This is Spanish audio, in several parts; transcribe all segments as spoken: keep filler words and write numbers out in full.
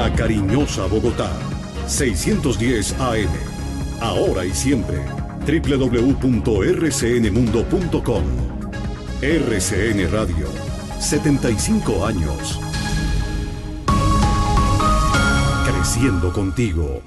La Cariñosa Bogotá, seiscientos diez A M. Ahora y siempre, doble u doble u doble u punto erre ce ene mundo punto com. R C N Radio, setenta y cinco años. Creciendo contigo.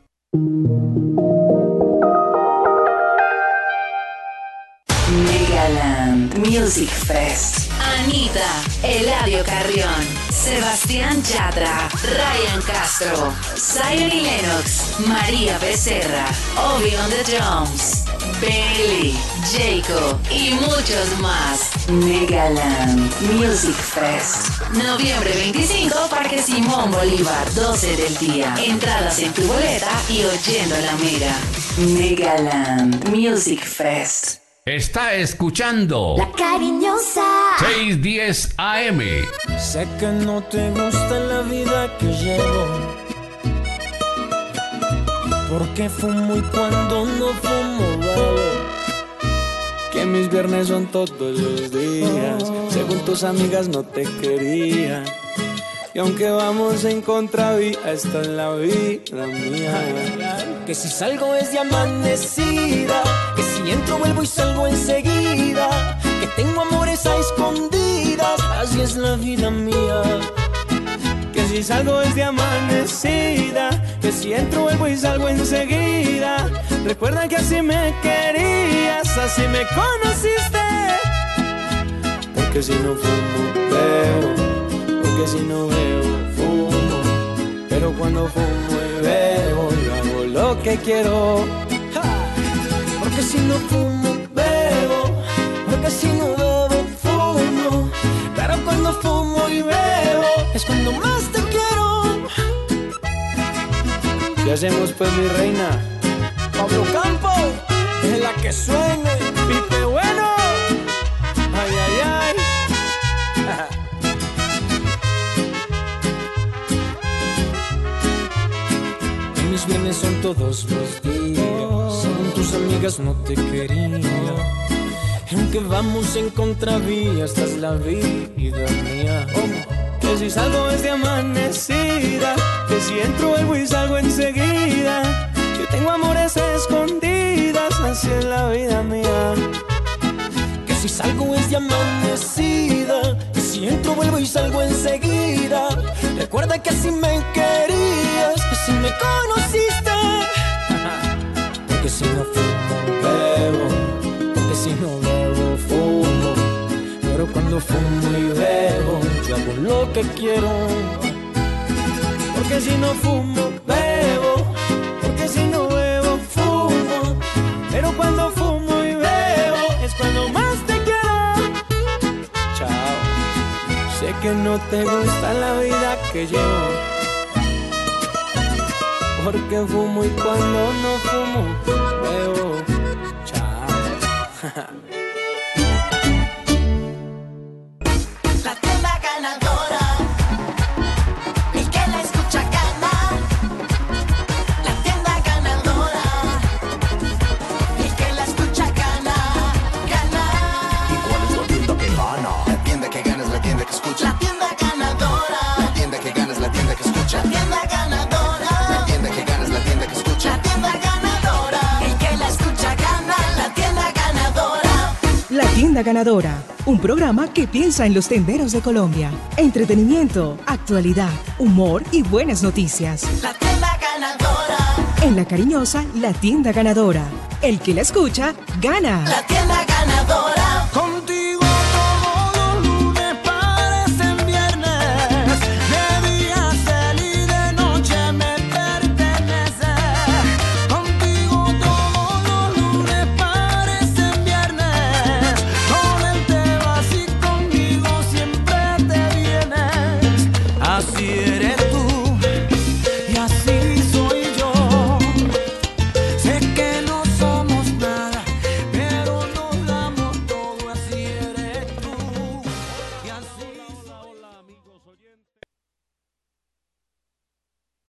Megaland Music Fest. Anita, Eladio Carrión, Sebastián Yatra, Ryan Castro, Zion y Lennox, María Becerra, Obi on the Drums, Bailey, Jacob y muchos más. Megaland Music Fest. Noviembre veinticinco, Parque Simón Bolívar, doce del día. Entradas en tu boleta y oyendo la mega. Megaland Music Fest. Está escuchando La Cariñosa seiscientos diez A M. Sé que no te gusta la vida que llevo, porque fumo y cuando no fumo bebo, que mis viernes son todos los días. Según tus amigas no te querían, y aunque vamos en contravía, esta es la vida mía. Que si salgo es de amanecida, que si entro vuelvo y salgo enseguida, que tengo amores a escondidas, así es la vida mía. Que si salgo es de amanecida, que si entro vuelvo y salgo enseguida. Recuerda que así me querías, así me conociste. Porque si no fumo, bebo, porque si no bebo, fumo. Pero cuando fumo y bebo, yo hago lo que quiero. ¡Ja! Porque si no fumo, bebo, porque si no bebo, fumo. Pero cuando fumo y bebo, es cuando más te quiero. ¿Qué hacemos pues, mi reina? Pablo Campo, es la que suene, Pipe Bueno. Ay, ay, ay. Mis viernes son todos los días, según tus amigas no te quería, aunque vamos en contravía, esta es la vida mía. Oh, que si salgo es de amanecida, que si entro vuelvo y salgo enseguida, que tengo amores escondidas, así es la vida mía. Que si salgo es de amanecida, que si entro vuelvo y salgo enseguida. Recuerda que así me querías, que si me conociste. Porque si no fumo, bebo, porque si no bebo, fumo. Pero cuando fumo y bebo, yo hago lo que quiero. Porque si no fumo, bebo, porque si no bebo, fumo. Pero cuando fumo y bebo, es cuando más te quiero. Chao. Sé que no te gusta la vida que llevo, porque fumo y cuando no fumo, bebo. Chao. La tienda ganadora, el que la escucha gana. La tienda ganadora, el que la escucha gana, gana. ¿Y cuál es la tienda que gana? La tienda que gana es la tienda que escucha. La tienda ganadora, La tienda que gana es la tienda que escucha. la tienda ganadora, La tienda que gana es la tienda que escucha. la tienda ganadora, el que la escucha gana. La tienda ganadora. La Tienda Ganadora, un programa que piensa en los tenderos de Colombia. Entretenimiento, actualidad, humor y buenas noticias. La tienda ganadora, En La Cariñosa, La Tienda Ganadora. El que la escucha, gana. la tienda ganadora.